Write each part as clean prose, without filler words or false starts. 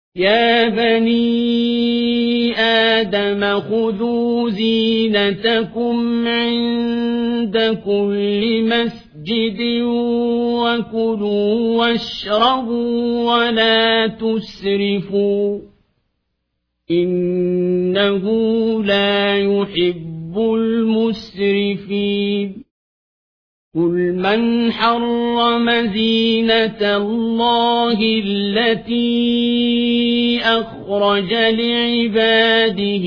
يا بني آدم خذوا زينتكم عند كل مسجد وكلوا واشربوا ولا تسرفوا إنه لا يحب المسرفين قل من حرم زينة الله التي أخرج لعباده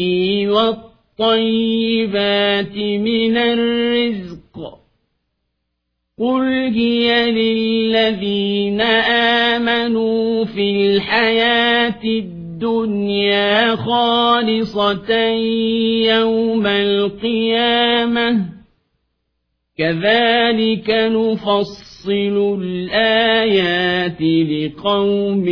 والطيبات من الرزق قل هي للذين آمنوا في الحياة الدنيا خالصة يوم القيامة كذلك نفصل الآيات لقوم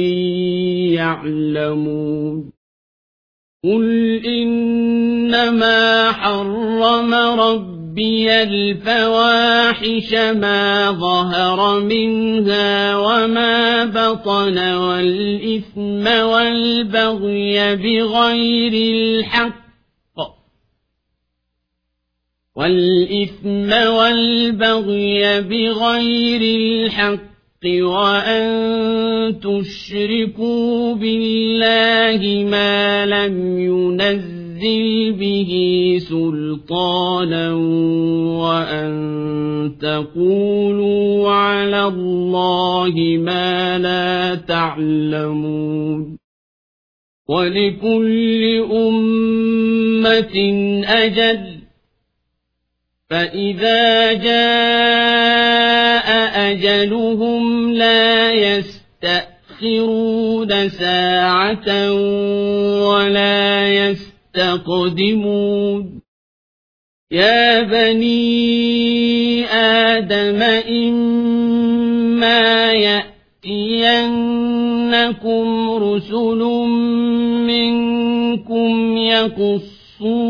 يعلمون قل إنما حرم ربي الفواحش ما ظهر منها وما بطن والإثم والبغي بغير الحق وأن تشركوا بالله ما لم ينزل به سلطانا وأن تقولوا على الله ما لا تعلمون ولكل أمة أجل فإذا جاء أجلهم لا يستأخرون ساعة ولا يستقدمون يا بني آدم إما يأتينكم رسل منكم يقصون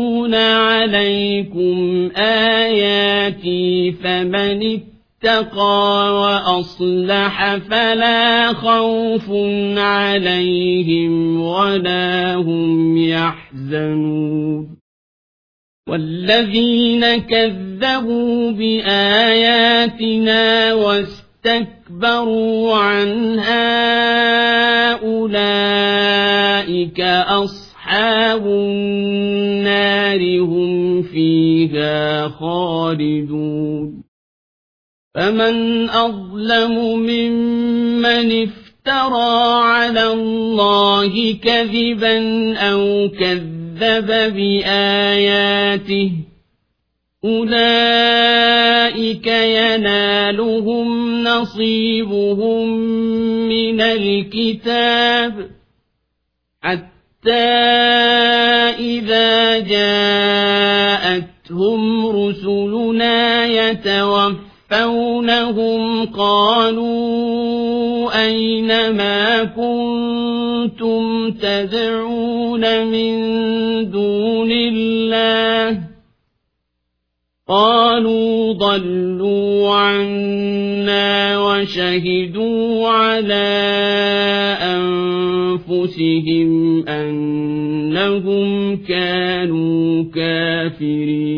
عليكم آياتي فمن اتقى وأصلح فلا خوف عليهم ولا هم يحزنون والذين كذبوا بآياتنا واستكبروا عنها أولئك أصحاب النار هم فيها خالدون فمن أظلم ممن افترى على الله كذبا أو كذب بآياته أولئك ينالهم نصيبهم من الكتاب حتى إذا جاءتهم رسلنا يتوفونهم قالوا أين ما كنتم تدعون من دون الله قالوا ضلوا عنا وشهدوا على أنفسهم أنهم كانوا كافرين